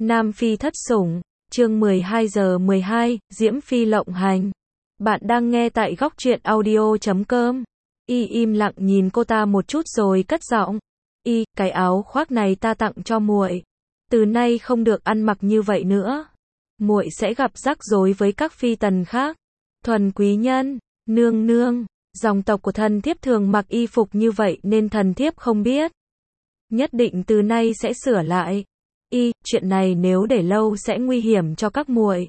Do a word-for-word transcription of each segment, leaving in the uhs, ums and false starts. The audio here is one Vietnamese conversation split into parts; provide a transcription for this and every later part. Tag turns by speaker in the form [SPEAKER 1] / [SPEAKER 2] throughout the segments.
[SPEAKER 1] Nam Phi thất sủng, chương mười hai giờ mười hai, Diễm Phi lộng hành. Bạn đang nghe tại góc truyện audio chấm com. Y im lặng nhìn cô ta một chút rồi cất giọng. Y, cái áo khoác này ta tặng cho muội. Từ nay không được ăn mặc như vậy nữa. Muội sẽ gặp rắc rối với các phi tần khác. Thuần quý nhân, nương nương, dòng tộc của thần thiếp thường mặc y phục như vậy nên thần thiếp không biết. Nhất định từ nay sẽ sửa lại. Y, chuyện này nếu để lâu sẽ nguy hiểm cho các muội.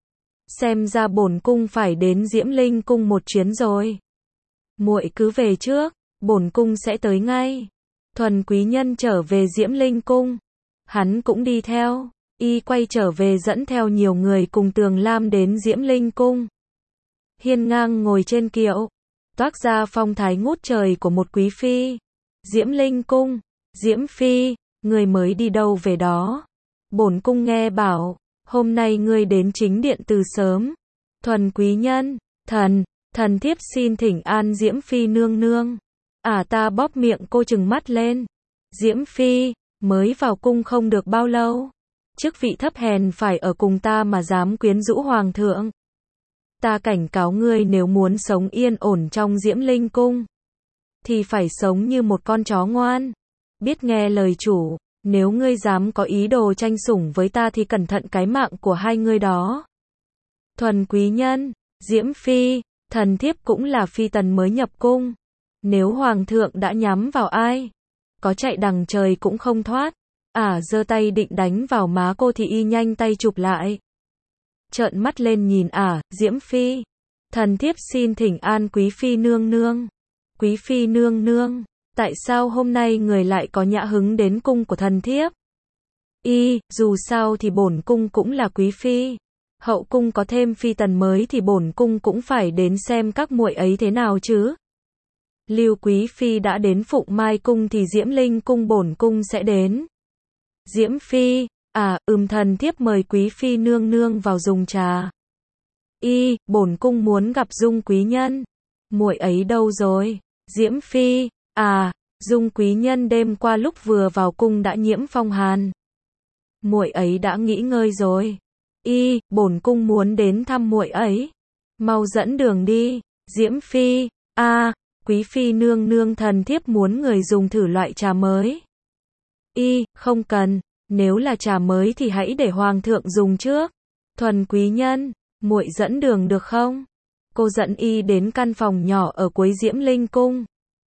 [SPEAKER 1] Xem ra bổn cung phải đến Diễm Linh cung một chuyến rồi. Muội cứ về trước, bổn cung sẽ tới ngay. Thuần quý nhân trở về Diễm Linh cung. Hắn cũng đi theo. Y quay trở về dẫn theo nhiều người cùng Tường Lam đến Diễm Linh cung. Hiên ngang ngồi trên kiệu, toát ra phong thái ngút trời của một quý phi. Diễm Linh cung, Diễm Phi, người mới đi đâu về đó? Bổn cung nghe bảo, hôm nay ngươi đến chính điện từ sớm. Thuần quý nhân, thần, thần thiếp xin thỉnh an Diễm Phi nương nương. À ta bóp miệng cô trừng mắt lên. Diễm Phi, mới vào cung không được bao lâu. Chức vị thấp hèn phải ở cùng ta mà dám quyến rũ hoàng thượng. Ta cảnh cáo ngươi nếu muốn sống yên ổn trong Diễm Linh cung, thì phải sống như một con chó ngoan. Biết nghe lời chủ, nếu ngươi dám có ý đồ tranh sủng với ta thì cẩn thận cái mạng của hai ngươi đó. Thuần quý nhân, Diễm Phi, thần thiếp cũng là phi tần mới nhập cung. Nếu hoàng thượng đã nhắm vào ai, có chạy đằng trời cũng không thoát. À giơ tay định đánh vào má cô thì y nhanh tay chụp lại. Trợn mắt lên nhìn à, Diễm Phi. Thần thiếp xin thỉnh an quý phi nương nương. Quý phi nương nương, tại sao hôm nay người lại có nhã hứng đến cung của thần thiếp? Y, dù sao thì bổn cung cũng là quý phi. Hậu cung có thêm phi tần mới thì bổn cung cũng phải đến xem các muội ấy thế nào chứ. Lưu quý phi đã đến Phụng Mai cung thì Diễm Linh cung bổn cung sẽ đến. Diễm Phi, à, ừm thần thiếp mời quý phi nương nương vào dùng trà. Y, bổn cung muốn gặp Dung quý nhân. Muội ấy đâu rồi? Diễm Phi, à, Dung quý nhân đêm qua lúc vừa vào cung đã nhiễm phong hàn. Muội ấy đã nghỉ ngơi rồi. Y, bổn cung muốn đến thăm muội ấy. Mau dẫn đường đi. Diễm Phi, à, quý phi nương nương thần thiếp muốn người dùng thử loại trà mới. Y, không cần, nếu là trà mới thì hãy để hoàng thượng dùng trước. Thuần quý nhân, muội dẫn đường được không? Cô dẫn y đến căn phòng nhỏ ở cuối Diễm Linh cung.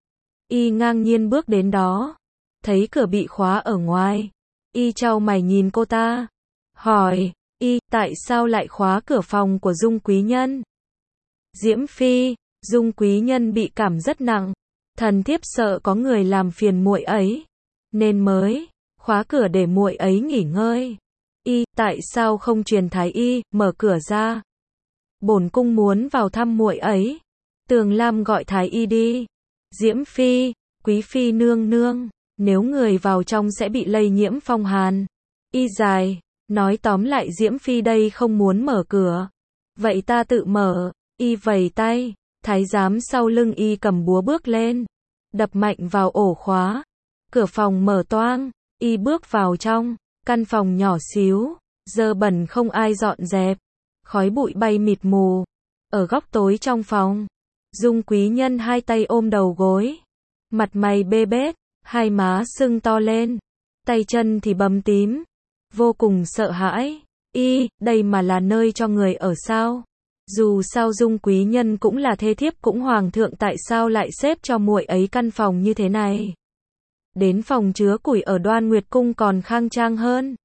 [SPEAKER 1] Y ngang nhiên bước đến đó, thấy cửa bị khóa ở ngoài. Y chau mày nhìn cô ta, hỏi, y, tại sao lại khóa cửa phòng của Dung quý nhân? Diễm Phi, Dung quý nhân bị cảm rất nặng, thần thiếp sợ có người làm phiền muội ấy, nên mới khóa cửa để muội ấy nghỉ ngơi. Y, tại sao không truyền thái y mở cửa ra? Bổn cung muốn vào thăm muội ấy. Tường Lam gọi thái y đi. Diễm Phi, quý phi nương nương, nếu người vào trong sẽ bị lây nhiễm phong hàn. Y dài, nói tóm lại Diễm Phi đây không muốn mở cửa. Vậy ta tự mở. Y vẩy tay, thái giám sau lưng y cầm búa bước lên, đập mạnh vào ổ khóa. Cửa phòng mở toang, y bước vào trong, căn phòng nhỏ xíu, dơ bẩn không ai dọn dẹp, khói bụi bay mịt mù. Ở góc tối trong phòng, Dung quý nhân hai tay ôm đầu gối, mặt mày bê bết, hai má sưng to lên, tay chân thì bầm tím, vô cùng sợ hãi. Y, đây mà là nơi cho người ở sao? Dù sao Dung quý nhân cũng là thê thiếp cũng hoàng thượng, tại sao lại xếp cho muội ấy căn phòng như thế này? Đến phòng chứa củi ở Đoan Nguyệt cung còn khang trang hơn.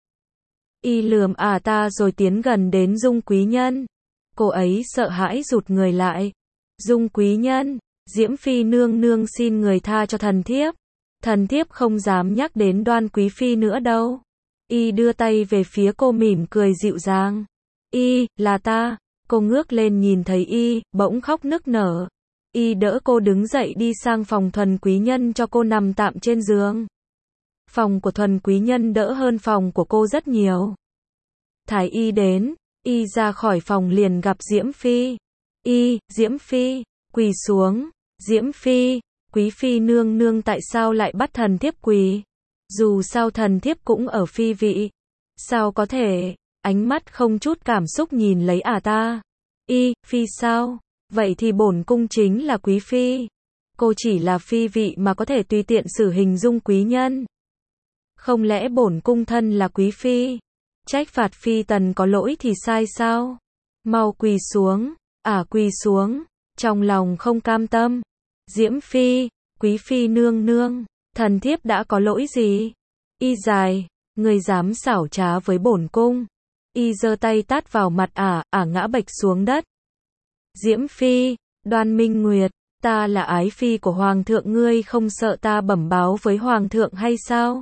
[SPEAKER 1] Y lườm à ta rồi tiến gần đến Dung quý nhân. Cô ấy sợ hãi rụt người lại. Dung quý nhân, Diễm Phi nương nương xin người tha cho thần thiếp. Thần thiếp không dám nhắc đến Đoan quý phi nữa đâu. Y đưa tay về phía cô mỉm cười dịu dàng. Y, là ta. Cô ngước lên nhìn thấy y, bỗng khóc nức nở. Y đỡ cô đứng dậy đi sang phòng thuần quý nhân cho cô nằm tạm trên giường. Phòng của thuần quý nhân đỡ hơn phòng của cô rất nhiều. Thái y đến, y ra khỏi phòng liền gặp Diễm Phi. Y, Diễm Phi, quỳ xuống. Diễm Phi, quý phi nương nương tại sao lại bắt thần thiếp quỳ? Dù sao thần thiếp cũng ở phi vị. Sao có thể? Ánh mắt không chút cảm xúc nhìn lấy ả ta. Y, phi sao? Vậy thì bổn cung chính là quý phi. Cô chỉ là phi vị mà có thể tùy tiện xử hình dung quý nhân. Không lẽ bổn cung thân là quý phi? Trách phạt phi tần có lỗi thì sai sao? Mau quỳ xuống, ả quỳ xuống, trong lòng không cam tâm. Diễm phi, quý phi nương nương, thần thiếp đã có lỗi gì? Y dài, người dám xảo trá với bổn cung. Y giơ tay tát vào mặt ả, ả ngã bệch xuống đất. Diễm phi, Đoan Minh Nguyệt, ta là ái phi của hoàng thượng, ngươi không sợ ta bẩm báo với hoàng thượng hay sao?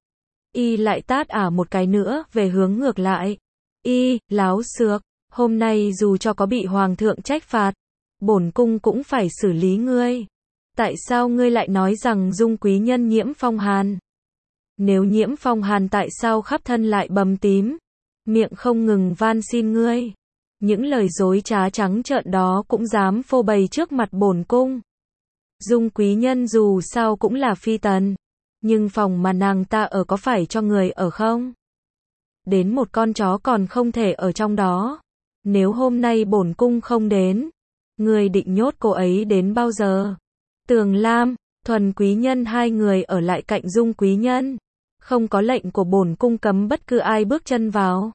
[SPEAKER 1] Y lại tát ả một cái nữa, về hướng ngược lại. Y, láo xược, hôm nay dù cho có bị hoàng thượng trách phạt, bổn cung cũng phải xử lý ngươi. Tại sao ngươi lại nói rằng dung quý nhân nhiễm phong hàn? Nếu nhiễm phong hàn tại sao khắp thân lại bầm tím? Miệng không ngừng van xin ngươi. Những lời dối trá trắng trợn đó cũng dám phô bày trước mặt bổn cung. Dung quý nhân dù sao cũng là phi tần, nhưng phòng mà nàng ta ở có phải cho người ở không? Đến một con chó còn không thể ở trong đó. Nếu hôm nay bổn cung không đến, ngươi định nhốt cô ấy đến bao giờ? Tường Lam, Thuần quý nhân hai người ở lại cạnh Dung quý nhân. Không có lệnh của bổn cung cấm bất cứ ai bước chân vào.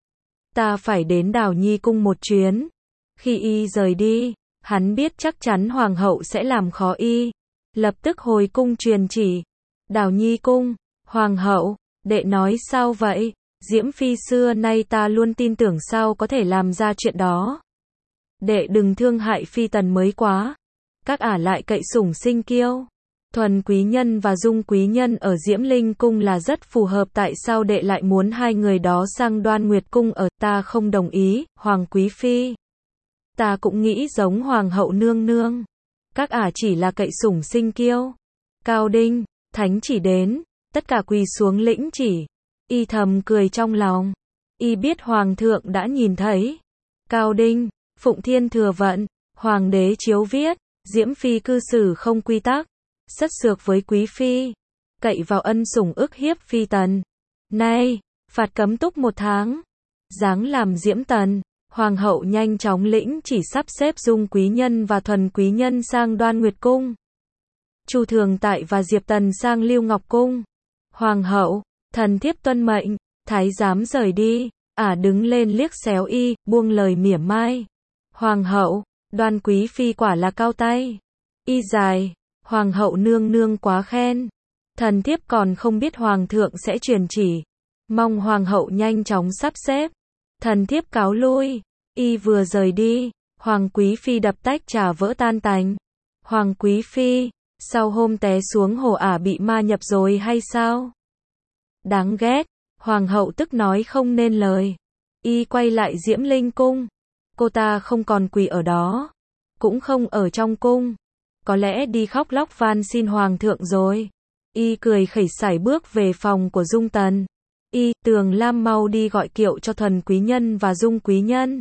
[SPEAKER 1] Ta phải đến Đào Nhi cung một chuyến. Khi y rời đi, hắn biết chắc chắn hoàng hậu sẽ làm khó y. Lập tức hồi cung truyền chỉ. Đào Nhi cung, hoàng hậu, đệ nói sao vậy? Diễm phi xưa nay ta luôn tin tưởng, sao có thể làm ra chuyện đó. Đệ đừng thương hại phi tần mới quá. Các ả lại cậy sủng sinh kiêu. Thuần quý nhân và Dung quý nhân ở Diễm Linh cung là rất phù hợp, tại sao đệ lại muốn hai người đó sang Đoan Nguyệt cung ở? Ta không đồng ý, hoàng quý phi. Ta cũng nghĩ giống hoàng hậu nương nương. Các ả chỉ là cậy sủng sinh kiêu. Cao Đinh, thánh chỉ đến, tất cả quỳ xuống lĩnh chỉ. Y thầm cười trong lòng. Y biết hoàng thượng đã nhìn thấy. Cao Đinh, Phụng Thiên thừa vận, hoàng đế chiếu viết, Diễm phi cư xử không quy tắc, sất sược với quý phi, cậy vào ân sủng ức hiếp phi tần. Nay, phạt cấm túc một tháng. Giáng làm Diễm tần, hoàng hậu nhanh chóng lĩnh chỉ sắp xếp Dung quý nhân và Thuần quý nhân sang Đoan Nguyệt cung. Chu Thường Tại và Diệp Tần sang Lưu Ngọc cung. Hoàng hậu, thần thiếp tuân mệnh. Thái giám rời đi, ả đứng lên liếc xéo y, buông lời mỉa mai. Hoàng hậu, Đoan quý phi quả là cao tay. Y dài, hoàng hậu nương nương quá khen. Thần thiếp còn không biết hoàng thượng sẽ truyền chỉ. Mong hoàng hậu nhanh chóng sắp xếp. Thần thiếp cáo lui. Y vừa rời đi, hoàng quý phi đập tách trà vỡ tan tành. Hoàng quý phi, sau hôm té xuống hồ ả bị ma nhập rồi hay sao? Đáng ghét, hoàng hậu tức nói không nên lời. Y quay lại Diễm Linh cung. Cô ta không còn quỳ ở đó, cũng không ở trong cung. Có lẽ đi khóc lóc van xin hoàng thượng rồi. Y cười khẩy sải bước về phòng của Dung Tần. Y, Tường Lam mau đi gọi kiệu cho Thuần quý nhân và Dung quý nhân.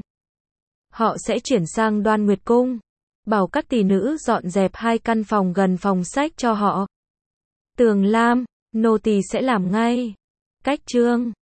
[SPEAKER 1] Họ sẽ chuyển sang Đoan Nguyệt cung. Bảo các tỷ nữ dọn dẹp hai căn phòng gần phòng sách cho họ. Tường Lam, nô tỳ sẽ làm ngay. Cách chương